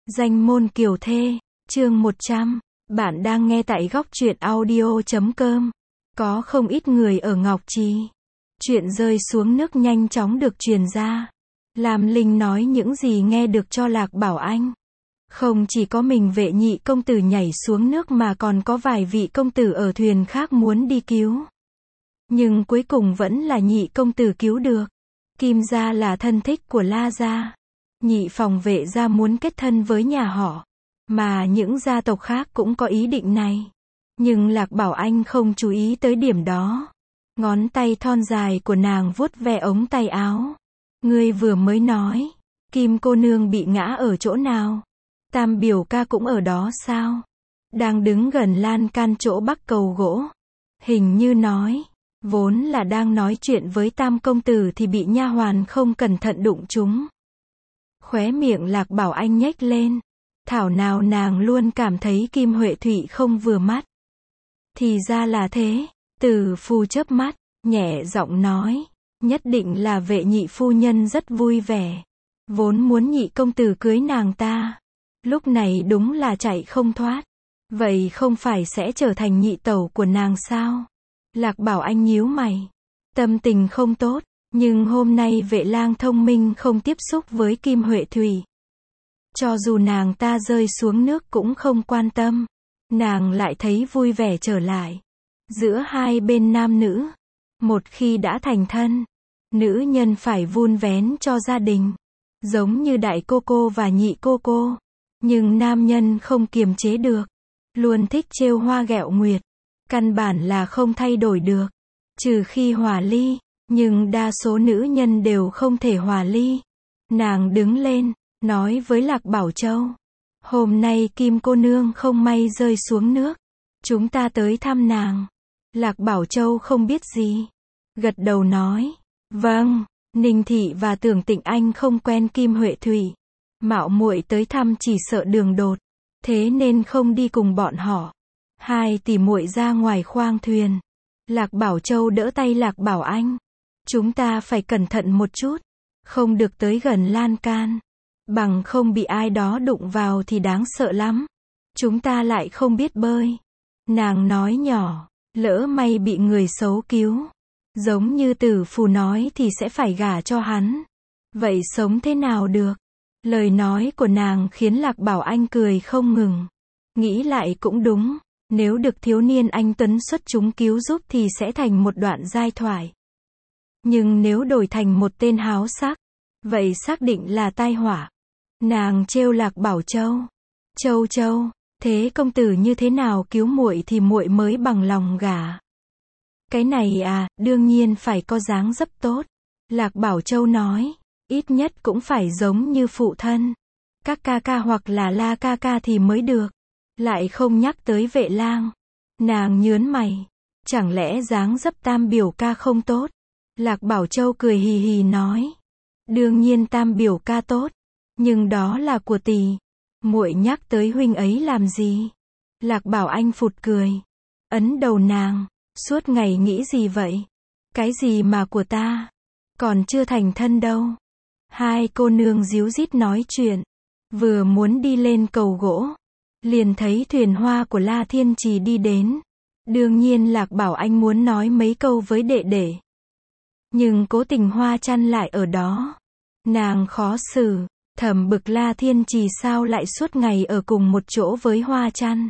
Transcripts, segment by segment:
Danh môn kiều thê, chương 100. Bạn đang nghe tại góc truyện audio.com. Có không ít người ở Ngọc Trì. Chuyện rơi xuống nước nhanh chóng được truyền ra. Lam Linh nói những gì nghe được cho Lạc Bảo Anh. Không chỉ có mình Vệ nhị công tử nhảy xuống nước mà còn có vài vị công tử ở thuyền khác muốn đi cứu. Nhưng cuối cùng vẫn là nhị công tử cứu được. Kim gia là thân thích của La gia. Nhị phòng Vệ gia muốn kết thân với nhà họ. Mà những gia tộc khác cũng có ý định này. Nhưng Lạc Bảo Anh không chú ý tới điểm đó. Ngón tay thon dài của nàng vuốt ve ống tay áo. Ngươi vừa mới nói, Kim cô nương bị ngã ở chỗ nào? Tam biểu ca cũng ở đó sao? Đang đứng gần lan can chỗ bắc cầu gỗ. Hình như nói, vốn là đang nói chuyện với Tam công tử thì bị nha hoàn không cẩn thận đụng trúng. Khóe miệng Lạc Bảo Anh nhếch lên. Thảo nào nàng luôn cảm thấy Kim Huệ Thụy không vừa mắt. Thì ra là thế. Từ phu chớp mắt, nhẹ giọng nói, nhất định là Vệ nhị phu nhân rất vui vẻ. Vốn muốn nhị công tử cưới nàng ta. Lúc này đúng là chạy không thoát. Vậy không phải sẽ trở thành nhị tẩu của nàng sao? Lạc Bảo Anh nhíu mày. Tâm tình không tốt. Nhưng hôm nay Vệ lang thông minh không tiếp xúc với Kim Huệ Thủy. Cho dù nàng ta rơi xuống nước cũng không quan tâm. Nàng lại thấy vui vẻ trở lại. Giữa hai bên nam nữ. Một khi đã thành thân. Nữ nhân phải vun vén cho gia đình. Giống như đại cô cô và nhị cô cô. Nhưng nam nhân không kiềm chế được. Luôn thích trêu hoa ghẹo nguyệt. Căn bản là không thay đổi được. Trừ khi hòa ly. Nhưng đa số nữ nhân đều không thể hòa ly. Nàng đứng lên, nói với Lạc Bảo Châu. Hôm nay Kim cô nương không may rơi xuống nước. Chúng ta tới thăm nàng. Lạc Bảo Châu không biết gì. Gật đầu nói. Vâng, Ninh Thị và Tưởng Tịnh Anh không quen Kim Huệ Thủy. Mạo muội tới thăm chỉ sợ đường đột. Thế nên không đi cùng bọn họ. Hai tỷ muội ra ngoài khoang thuyền. Lạc Bảo Châu đỡ tay Lạc Bảo Anh. Chúng ta phải cẩn thận một chút. Không được tới gần lan can. Bằng không bị ai đó đụng vào thì đáng sợ lắm. Chúng ta lại không biết bơi. Nàng nói nhỏ. Lỡ may bị người xấu cứu. Giống như Tử Phù nói thì sẽ phải gả cho hắn. Vậy sống thế nào được? Lời nói của nàng khiến Lạc Bảo Anh cười không ngừng. Nghĩ lại cũng đúng. Nếu được thiếu niên anh tuấn xuất chúng cứu giúp thì sẽ thành một đoạn giai thoại. Nhưng nếu đổi thành một tên háo sắc, vậy xác định là tai họa. Nàng trêu Lạc Bảo Châu. Châu Châu, thế công tử như thế nào cứu muội thì muội mới bằng lòng gả. Cái này à, đương nhiên phải có dáng dấp tốt. Lạc Bảo Châu nói, ít nhất cũng phải giống như phụ thân. Các ca ca hoặc là La ca ca thì mới được. Lại không nhắc tới Vệ lang. Nàng nhớn mày. Chẳng lẽ dáng dấp Tam biểu ca không tốt? Lạc Bảo Châu cười hì hì nói. Đương nhiên Tam biểu ca tốt. Nhưng đó là của tỷ. Muội nhắc tới huynh ấy làm gì? Lạc Bảo Anh phụt cười. Ấn đầu nàng. Suốt ngày nghĩ gì vậy? Cái gì mà của ta? Còn chưa thành thân đâu. Hai cô nương díu dít nói chuyện. Vừa muốn đi lên cầu gỗ. Liền thấy thuyền hoa của La Thiên Trì đi đến. Đương nhiên Lạc Bảo Anh muốn nói mấy câu với đệ đệ. Nhưng cố tình Hoa Chăn lại ở đó. Nàng khó xử, thầm bực La Thiên Trì sao lại suốt ngày ở cùng một chỗ với Hoa Chăn.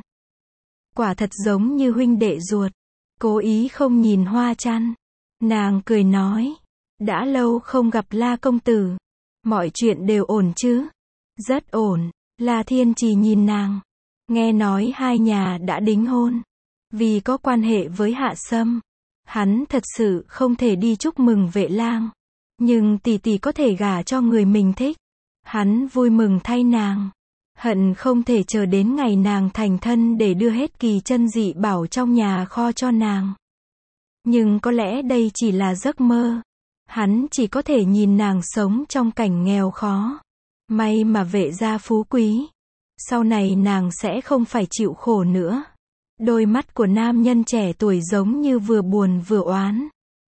Quả thật giống như huynh đệ ruột. Cố ý không nhìn Hoa Chăn. Nàng cười nói. Đã lâu không gặp La công tử. Mọi chuyện đều ổn chứ? Rất ổn. La Thiên Trì nhìn nàng. Nghe nói hai nhà đã đính hôn. Vì có quan hệ với Hạ Sâm. Hắn thật sự không thể đi chúc mừng Vệ lang. Nhưng tỷ tỷ có thể gả cho người mình thích. Hắn vui mừng thay nàng. Hận không thể chờ đến ngày nàng thành thân để đưa hết kỳ chân dị bảo trong nhà kho cho nàng. Nhưng có lẽ đây chỉ là giấc mơ. Hắn chỉ có thể nhìn nàng sống trong cảnh nghèo khó. May mà Vệ gia phú quý. Sau này nàng sẽ không phải chịu khổ nữa. Đôi mắt của nam nhân trẻ tuổi giống như vừa buồn vừa oán.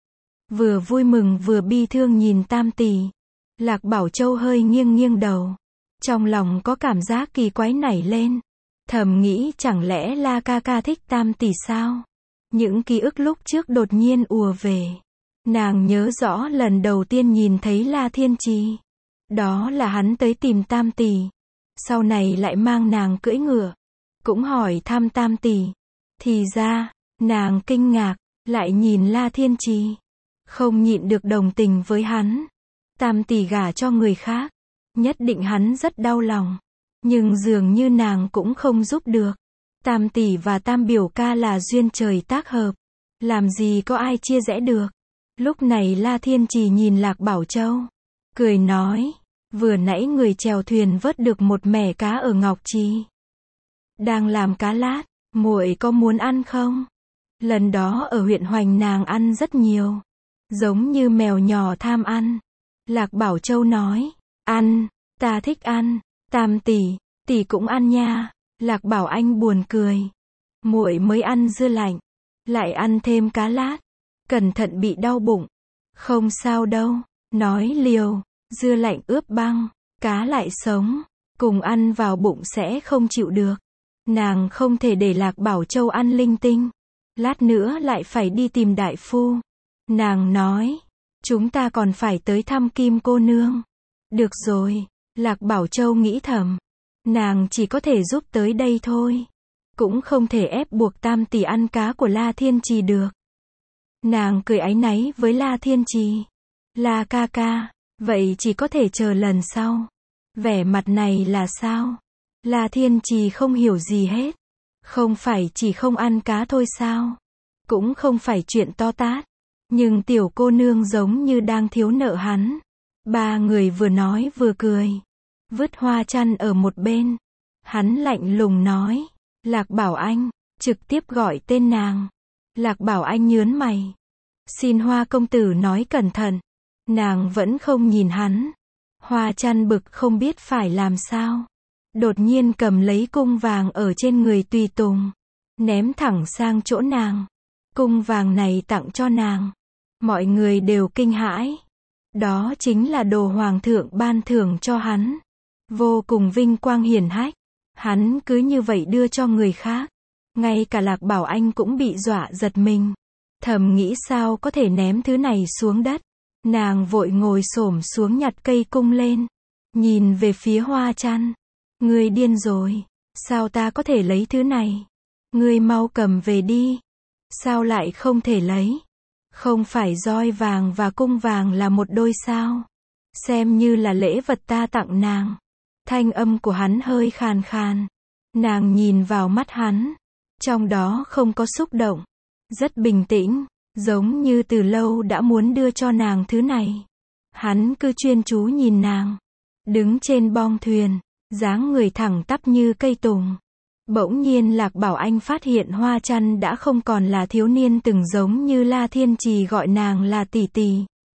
Vừa vui mừng vừa bi thương nhìn Tam tỷ. Lạc Bảo Châu hơi nghiêng nghiêng đầu. Trong lòng có cảm giác kỳ quái nảy lên. Thầm nghĩ chẳng lẽ La ca ca thích Tam tỷ sao? Những ký ức lúc trước đột nhiên ùa về. Nàng nhớ rõ lần đầu tiên nhìn thấy La Thiên Trì. Đó là hắn tới tìm Tam tỷ. Sau này lại mang nàng cưỡi ngựa. Cũng hỏi thăm Tam tỷ. Thì ra, nàng kinh ngạc, lại nhìn La Thiên Trì. Không nhịn được đồng tình với hắn. Tam tỷ gả cho người khác. Nhất định hắn rất đau lòng. Nhưng dường như nàng cũng không giúp được. Tam tỷ và Tam biểu ca là duyên trời tác hợp. Làm gì có ai chia rẽ được. Lúc này La Thiên Trì nhìn Lạc Bảo Châu. Cười nói. Vừa nãy người chèo thuyền vớt được một mẻ cá ở Ngọc Trì. Đang làm cá lát. Muội có muốn ăn không? Lần đó ở huyện Hoành nàng ăn rất nhiều. Giống như mèo nhỏ tham ăn. Lạc Bảo Châu nói. Ăn, ta thích ăn. Tam tỷ cũng ăn nha. Lạc Bảo Anh buồn cười. Muội mới ăn dưa lạnh. Lại ăn thêm cá lát. Cẩn thận bị đau bụng. Không sao đâu. Nói liều. Dưa lạnh ướp băng. Cá lại sống. Cùng ăn vào bụng sẽ không chịu được. Nàng không thể để Lạc Bảo Châu ăn linh tinh. Lát nữa lại phải đi tìm đại phu. Nàng nói. Chúng ta còn phải tới thăm Kim cô nương. Được rồi. Lạc Bảo Châu nghĩ thầm. Nàng chỉ có thể giúp tới đây thôi. Cũng không thể ép buộc Tam tỷ ăn cá của La Thiên Trì được. Nàng cười áy náy với La Thiên Trì. La ca ca, vậy chỉ có thể chờ lần sau. Vẻ mặt này là sao? La Thiên Trì không hiểu gì hết. Không phải chỉ không ăn cá thôi sao? Cũng không phải chuyện to tát. Nhưng tiểu cô nương giống như đang thiếu nợ hắn. Ba người vừa nói vừa cười. Vứt hoa chăn ở một bên. Hắn lạnh lùng nói. Lạc Bảo Anh, trực tiếp gọi tên nàng. Lạc Bảo Anh nhớn mày. Xin Hoa công tử nói cẩn thận. Nàng vẫn không nhìn hắn. Hoa chăn bực không biết phải làm sao. Đột nhiên cầm lấy cung vàng ở trên người tùy tùng. Ném thẳng sang chỗ nàng. Cung vàng này tặng cho nàng. Mọi người đều kinh hãi. Đó chính là đồ hoàng thượng ban thưởng cho hắn. Vô cùng vinh quang hiển hách. Hắn cứ như vậy đưa cho người khác. Ngay cả Lạc Bảo Anh cũng bị dọa giật mình. Thầm nghĩ sao có thể ném thứ này xuống đất. Nàng vội ngồi xổm xuống nhặt cây cung lên. Nhìn về phía hoa chăn. Ngươi điên rồi. Sao ta có thể lấy thứ này? Ngươi mau cầm về đi. Sao lại không thể lấy? Không phải roi vàng và cung vàng là một đôi sao? Xem như là lễ vật ta tặng nàng. Thanh âm của hắn hơi khàn khàn. Nàng nhìn vào mắt hắn. Trong đó không có xúc động. Rất bình tĩnh. Giống như từ lâu đã muốn đưa cho nàng thứ này. Hắn cứ chuyên chú nhìn nàng. Đứng trên bong thuyền. Dáng người thẳng tắp như cây tùng. Bỗng nhiên Lạc Bảo Anh phát hiện hoa chăn đã không còn là thiếu niên từng giống như La Thiên Trì gọi nàng là tỷ tỷ.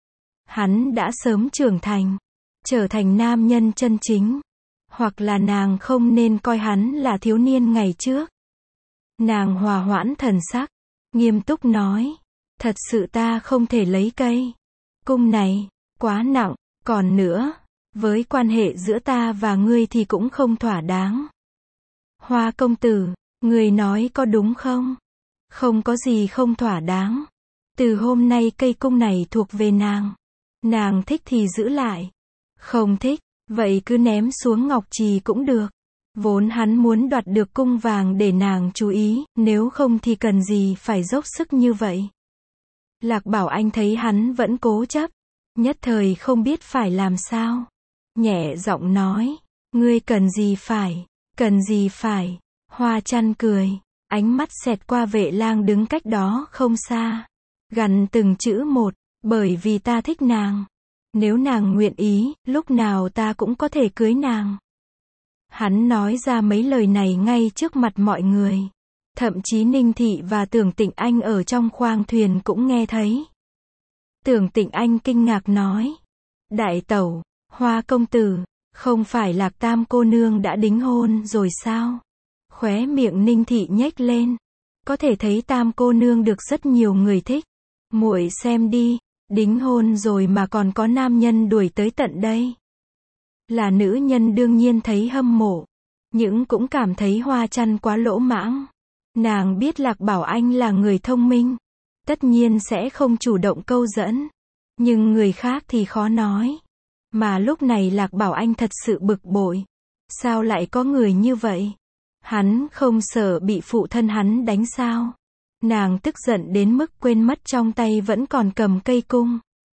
Hắn đã sớm trưởng thành. Trở thành nam nhân chân chính. Hoặc là nàng không nên coi hắn là thiếu niên ngày trước. Nàng hòa hoãn thần sắc. Nghiêm túc nói. Thật sự ta không thể lấy cây cung này. Quá nặng. Còn nữa. Với quan hệ giữa ta và ngươi thì cũng không thỏa đáng. Hoa công tử. Ngươi nói có đúng không? Không có gì không thỏa đáng. Từ hôm nay cây cung này thuộc về nàng. Nàng thích thì giữ lại. Không thích. Vậy cứ ném xuống Ngọc Trì cũng được. Vốn hắn muốn đoạt được cung vàng để nàng chú ý, nếu không thì cần gì phải dốc sức như vậy. Lạc Bảo Anh thấy hắn vẫn cố chấp. Nhất thời không biết phải làm sao. Nhẹ giọng nói. Ngươi cần gì phải. Hoa chăn cười. Ánh mắt xẹt qua Vệ Lang đứng cách đó không xa. Gằn từng chữ một. Bởi vì ta thích nàng. Nếu nàng nguyện ý, lúc nào ta cũng có thể cưới nàng. Hắn nói ra mấy lời này ngay trước mặt mọi người. Thậm chí Ninh Thị và Tưởng Tịnh Anh ở trong khoang thuyền cũng nghe thấy. Tưởng Tịnh Anh kinh ngạc nói. Đại tẩu, Hoa công tử, không phải Lạc Tam cô nương đã đính hôn rồi sao? Khóe miệng Ninh Thị nhếch lên. Có thể thấy Tam cô nương được rất nhiều người thích. Muội xem đi, đính hôn rồi mà còn có nam nhân đuổi tới tận đây. Là nữ nhân đương nhiên thấy hâm mộ. Nhưng cũng cảm thấy Hoa Chăn quá lỗ mãng. Nàng biết Lạc Bảo Anh là người thông minh. Tất nhiên sẽ không chủ động câu dẫn. Nhưng người khác thì khó nói. Mà lúc này Lạc Bảo Anh thật sự bực bội. Sao lại có người như vậy? Hắn không sợ bị phụ thân hắn đánh sao? Nàng tức giận đến mức quên mất trong tay vẫn còn cầm cây cung.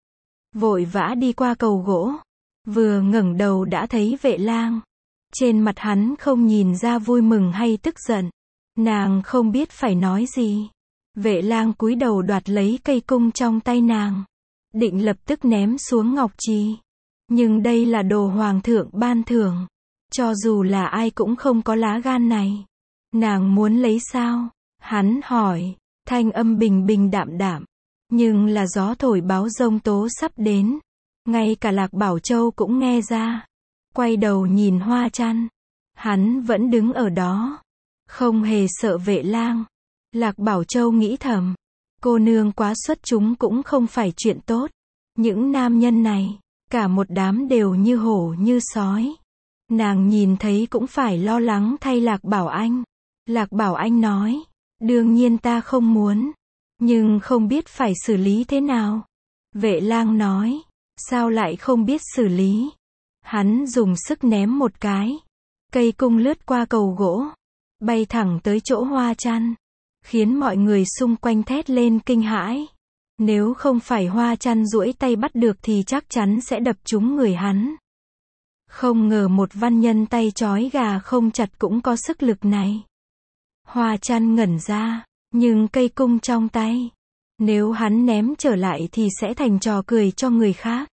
Vội vã đi qua cầu gỗ. Vừa ngẩng đầu đã thấy Vệ Lang. Trên mặt hắn không nhìn ra vui mừng hay tức giận. Nàng không biết phải nói gì. Vệ Lang cúi đầu đoạt lấy cây cung trong tay nàng. Định lập tức ném xuống ngọc trì. Nhưng đây là đồ hoàng thượng ban thưởng. Cho dù là ai cũng không có lá gan này. Nàng muốn lấy sao? Hắn hỏi. Thanh âm bình bình đạm đạm. Nhưng là gió thổi báo giông tố sắp đến. Ngay cả Lạc Bảo Châu cũng nghe ra. Quay đầu nhìn Hoa Chăn. Hắn vẫn đứng ở đó. Không hề sợ Vệ Lang. Lạc Bảo Châu nghĩ thầm. Cô nương quá xuất chúng cũng không phải chuyện tốt. Những nam nhân này, cả một đám đều như hổ như sói. Nàng nhìn thấy cũng phải lo lắng thay Lạc Bảo Anh. Lạc Bảo Anh nói. Đương nhiên ta không muốn. Nhưng không biết phải xử lý thế nào. Vệ Lang nói. Sao lại không biết xử lý? Hắn dùng sức ném một cái. Cây cung lướt qua cầu gỗ. Bay thẳng tới chỗ Hoa Chăn. Khiến mọi người xung quanh thét lên kinh hãi. Nếu không phải Hoa Chăn duỗi tay bắt được thì chắc chắn sẽ đập trúng người hắn. Không ngờ một văn nhân tay trói gà không chặt cũng có sức lực này. Hoa Chăn ngẩn ra. Nhưng cây cung trong tay. Nếu hắn ném trở lại thì sẽ thành trò cười cho người khác.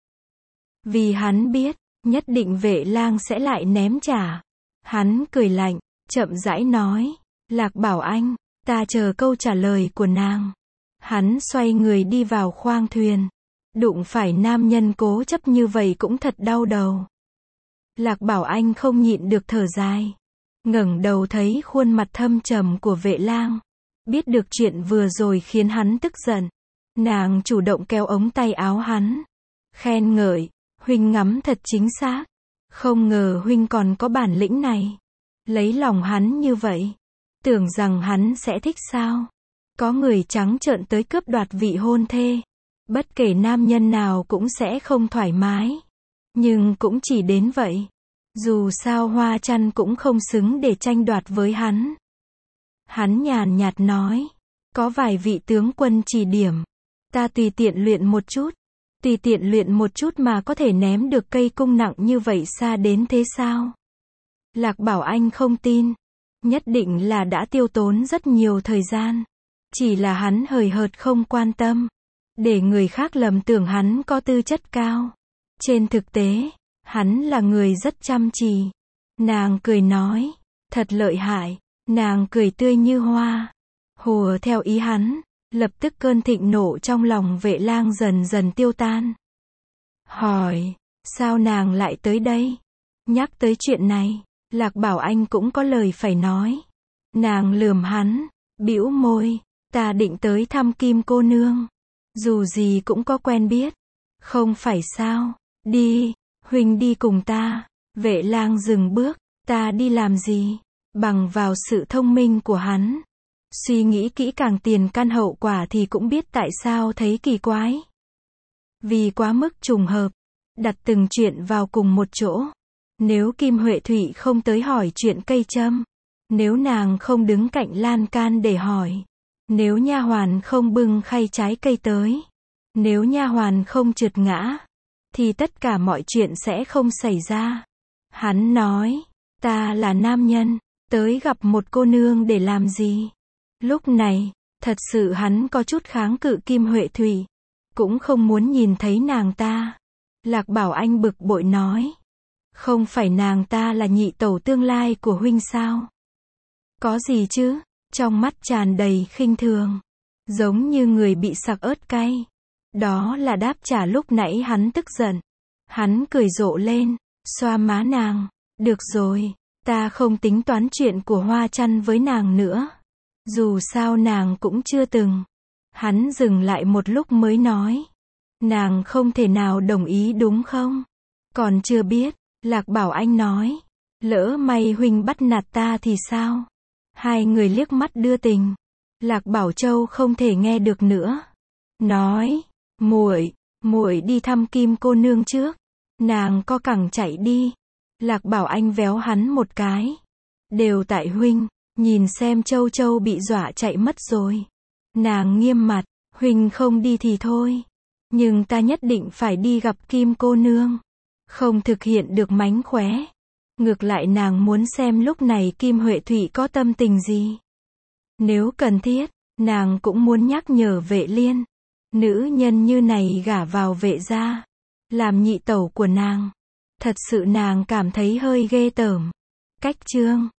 Vì hắn biết, nhất định Vệ Lang sẽ lại ném trả. Hắn cười lạnh, chậm rãi nói. Lạc Bảo Anh, ta chờ câu trả lời của nàng. Hắn xoay người đi vào khoang thuyền. Đụng phải nam nhân cố chấp như vậy cũng thật đau đầu. Lạc Bảo Anh không nhịn được thở dài. Ngẩng đầu thấy khuôn mặt thâm trầm của Vệ Lang. Biết được chuyện vừa rồi khiến hắn tức giận. Nàng chủ động kéo ống tay áo hắn. Khen ngợi, huynh ngắm thật chính xác. Không ngờ huynh còn có bản lĩnh này. Lấy lòng hắn như vậy. Tưởng rằng hắn sẽ thích sao? Có người trắng trợn tới cướp đoạt vị hôn thê. Bất kể nam nhân nào cũng sẽ không thoải mái. Nhưng cũng chỉ đến vậy. Dù sao Hoa Chăn cũng không xứng để tranh đoạt với hắn. Hắn nhàn nhạt nói. Có vài vị tướng quân chỉ điểm. Ta tùy tiện luyện một chút. Tùy tiện luyện một chút mà có thể ném được cây cung nặng như vậy xa đến thế sao? Lạc Bảo Anh không tin. Nhất định là đã tiêu tốn rất nhiều thời gian. Chỉ là hắn hời hợt không quan tâm. Để người khác lầm tưởng hắn có tư chất cao. Trên thực tế, hắn là người rất chăm chỉ. Nàng cười nói. Thật lợi hại. Nàng cười tươi như hoa. Hùa theo ý hắn. Lập tức cơn thịnh nộ trong lòng Vệ Lang dần dần tiêu tan. Hỏi. Sao nàng lại tới đây? Nhắc tới chuyện này. Lạc Bảo Anh cũng có lời phải nói. Nàng lườm hắn. Bĩu môi. Ta định tới thăm Kim cô nương. Dù gì cũng có quen biết. Không phải sao? Đi. Huynh đi cùng ta. Vệ Lang dừng bước. Ta đi làm gì? Bằng vào sự thông minh của hắn. Suy nghĩ kỹ càng tiền căn hậu quả thì cũng biết tại sao thấy kỳ quái. Vì quá mức trùng hợp. Đặt từng chuyện vào cùng một chỗ. Nếu Kim Huệ Thụy không tới hỏi chuyện cây châm. Nếu nàng không đứng cạnh lan can để hỏi. Nếu nha hoàn không bưng khay trái cây tới. Nếu nha hoàn không trượt ngã. Thì tất cả mọi chuyện sẽ không xảy ra. Hắn nói. Ta là nam nhân. Tới gặp một cô nương để làm gì? Lúc này, thật sự hắn có chút kháng cự Kim Huệ Thụy. Cũng không muốn nhìn thấy nàng ta. Lạc Bảo Anh bực bội nói. Không phải nàng ta là nhị tẩu tương lai của huynh sao? Có gì chứ? Trong mắt tràn đầy khinh thường. Giống như người bị sặc ớt cay. Đó là đáp trả lúc nãy hắn tức giận. Hắn cười rộ lên, xoa má nàng. Được rồi, ta không tính toán chuyện của Hoa Chăn với nàng nữa. Dù sao nàng cũng chưa từng. Hắn dừng lại một lúc mới nói. Nàng không thể nào đồng ý đúng không? Còn chưa biết. Lạc Bảo Anh nói. Lỡ may huynh bắt nạt ta thì sao? Hai người liếc mắt đưa tình. Lạc Bảo Châu không thể nghe được nữa. Nói, muội đi thăm Kim cô nương trước. Nàng co cẳng chạy đi. Lạc Bảo Anh véo hắn một cái. Đều tại huynh, nhìn xem Châu Châu bị dọa chạy mất rồi. Nàng nghiêm mặt, huynh không đi thì thôi. Nhưng ta nhất định phải đi gặp Kim cô nương. Không thực hiện được mánh khóe. Ngược lại nàng muốn xem lúc này Kim Huệ Thủy có tâm tình gì. Nếu cần thiết, nàng cũng muốn nhắc nhở Vệ Liên. Nữ nhân như này gả vào Vệ gia, làm nhị tẩu của nàng. Thật sự nàng cảm thấy hơi ghê tởm. Cách chương